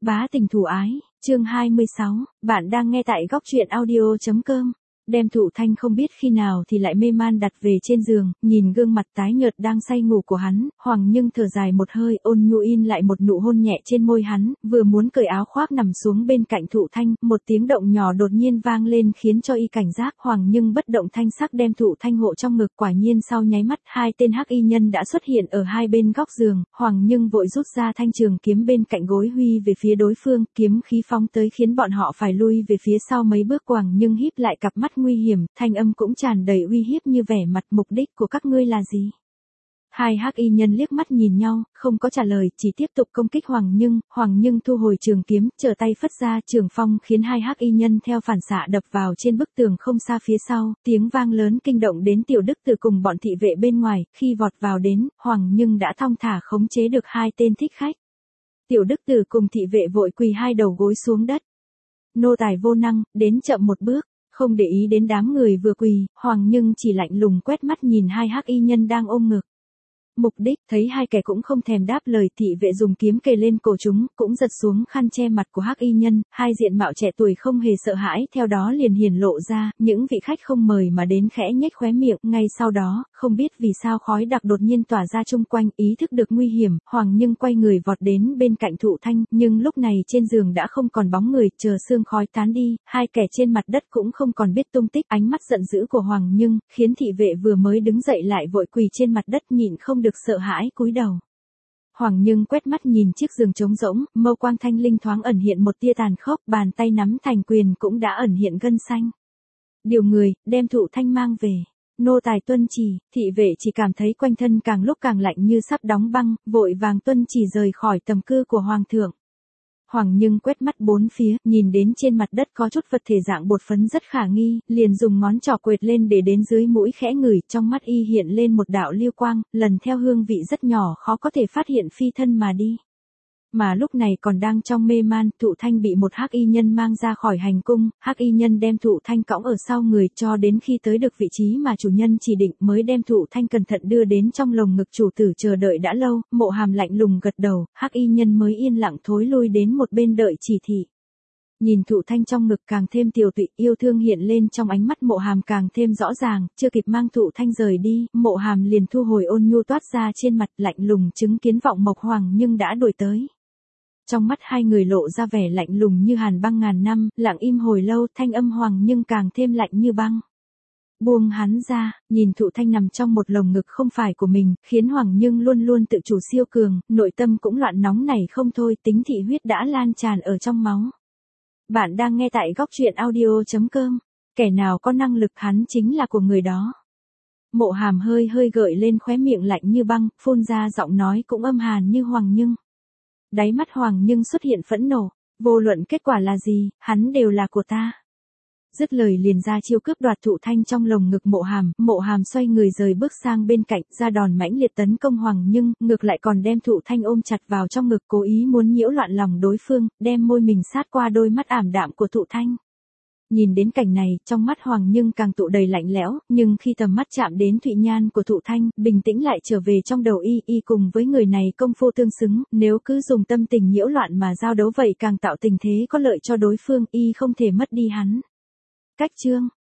Bá tình thủ ái, chương 26, bạn đang nghe tại góc truyện audio.com. Đem Thụ Thanh không biết khi nào thì lại mê man đặt về trên giường, nhìn gương mặt tái nhợt đang say ngủ của hắn, Hoàng Nhưng thở dài một hơi, ôn nhu in lại một nụ hôn nhẹ trên môi hắn, vừa muốn cởi áo khoác nằm xuống bên cạnh Thụ Thanh, một tiếng động nhỏ đột nhiên vang lên khiến cho y cảnh giác. Hoàng Nhưng bất động thanh sắc đem Thụ Thanh hộ trong ngực, quả nhiên sau nháy mắt hai tên hắc y nhân đã xuất hiện ở hai bên góc giường. Hoàng Nhưng vội rút ra thanh trường kiếm bên cạnh gối huy về phía đối phương, kiếm khí phóng tới khiến bọn họ phải lui về phía sau mấy bước. Hoàng Nhưng híp lại cặp mắt nguy hiểm, thanh âm cũng tràn đầy uy hiếp như vẻ mặt. Mục đích của các ngươi là gì? Hai hắc y nhân liếc mắt nhìn nhau, không có trả lời, chỉ tiếp tục công kích Hoàng Nhưng. Hoàng Nhưng thu hồi trường kiếm, trở tay phất ra trường phong khiến hai hắc y nhân theo phản xạ đập vào trên bức tường không xa phía sau, tiếng vang lớn kinh động đến Tiểu Đức Từ cùng bọn thị vệ bên ngoài, khi vọt vào đến, Hoàng Nhưng đã thong thả khống chế được hai tên thích khách. Tiểu Đức Từ cùng thị vệ vội quỳ hai đầu gối xuống đất. Nô tài vô năng, đến chậm một bước. Không để ý đến đám người vừa quỳ, Hoàng Nhưng chỉ lạnh lùng quét mắt nhìn hai hắc y nhân đang ôm ngực. Mục đích, thấy hai kẻ cũng không thèm đáp lời, thị vệ dùng kiếm kề lên cổ chúng, cũng giật xuống khăn che mặt của hắc y nhân, hai diện mạo trẻ tuổi không hề sợ hãi, theo đó liền hiển lộ ra, những vị khách không mời mà đến khẽ nhếch khóe miệng, ngay sau đó, không biết vì sao khói đặc đột nhiên tỏa ra chung quanh, ý thức được nguy hiểm, Hoàng Nhưng quay người vọt đến bên cạnh Thụ Thanh, nhưng lúc này trên giường đã không còn bóng người, chờ sương khói tán đi, hai kẻ trên mặt đất cũng không còn biết tung tích. Ánh mắt giận dữ của Hoàng Nhưng, khiến thị vệ vừa mới đứng dậy lại vội quỳ trên mặt đất, nhịn không được sợ hãi cúi đầu. Hoàng Nhưng quét mắt nhìn chiếc giường trống rỗng, mâu quang thanh linh thoáng ẩn hiện một tia tàn khốc, bàn tay nắm thành quyền cũng đã ẩn hiện gân xanh. Điều người, đem Thụ Thanh mang về. Nô tài tuân chỉ. Thị vệ chỉ cảm thấy quanh thân càng lúc càng lạnh như sắp đóng băng, vội vàng tuân chỉ rời khỏi tầm cư của Hoàng thượng. Hoàng Nhưng quét mắt bốn phía, nhìn đến trên mặt đất có chút vật thể dạng bột phấn rất khả nghi, liền dùng ngón trỏ quệt lên để đến dưới mũi khẽ ngửi, trong mắt y hiện lên một đạo lưu quang, lần theo hương vị rất nhỏ khó có thể phát hiện phi thân mà đi. Mà lúc này còn đang trong mê man, Thụ Thanh bị một hắc y nhân mang ra khỏi hành cung, hắc y nhân đem Thụ Thanh cõng ở sau người cho đến khi tới được vị trí mà chủ nhân chỉ định mới đem Thụ Thanh cẩn thận đưa đến trong lồng ngực. Chủ tử chờ đợi đã lâu, Mộ Hàm lạnh lùng gật đầu, hắc y nhân mới yên lặng thối lui đến một bên đợi chỉ thị. Nhìn Thụ Thanh trong ngực càng thêm tiều tụy, yêu thương hiện lên trong ánh mắt Mộ Hàm càng thêm rõ ràng, chưa kịp mang Thụ Thanh rời đi, Mộ Hàm liền thu hồi ôn nhu toát ra trên mặt, lạnh lùng chứng kiến Vọng Mộc Hoàng Nhưng đã đuổi tới. Trong mắt hai người lộ ra vẻ lạnh lùng như hàn băng ngàn năm, lặng im hồi lâu, thanh âm Hoàng Nhưng càng thêm lạnh như băng. Buông hắn ra, nhìn Thụ Thanh nằm trong một lồng ngực không phải của mình, khiến Hoàng Nhưng luôn luôn tự chủ siêu cường, nội tâm cũng loạn nóng nảy không thôi, tính thị huyết đã lan tràn ở trong máu. Bạn đang nghe tại góc truyện audio.com, kẻ nào có năng lực hắn chính là của người đó. Mộ Hàm hơi hơi gợi lên khóe miệng lạnh như băng, phun ra giọng nói cũng âm hàn như Hoàng Nhưng. Đáy mắt Hoàng Nhưng xuất hiện phẫn nộ, vô luận kết quả là gì, hắn đều là của ta. Dứt lời liền ra chiêu cướp đoạt Thụ Thanh trong lồng ngực Mộ Hàm xoay người rời bước sang bên cạnh, ra đòn mãnh liệt tấn công Hoàng Nhưng, ngược lại còn đem Thụ Thanh ôm chặt vào trong ngực, cố ý muốn nhiễu loạn lòng đối phương, đem môi mình sát qua đôi mắt ảm đạm của Thụ Thanh. Nhìn đến cảnh này, trong mắt Hoàng Nhưng càng tụ đầy lạnh lẽo, nhưng khi tầm mắt chạm đến thụy nhan của Thụ Thanh, bình tĩnh lại trở về trong đầu y cùng với người này công phu tương xứng, nếu cứ dùng tâm tình nhiễu loạn mà giao đấu vậy càng tạo tình thế có lợi cho đối phương, y không thể mất đi hắn. Cách chương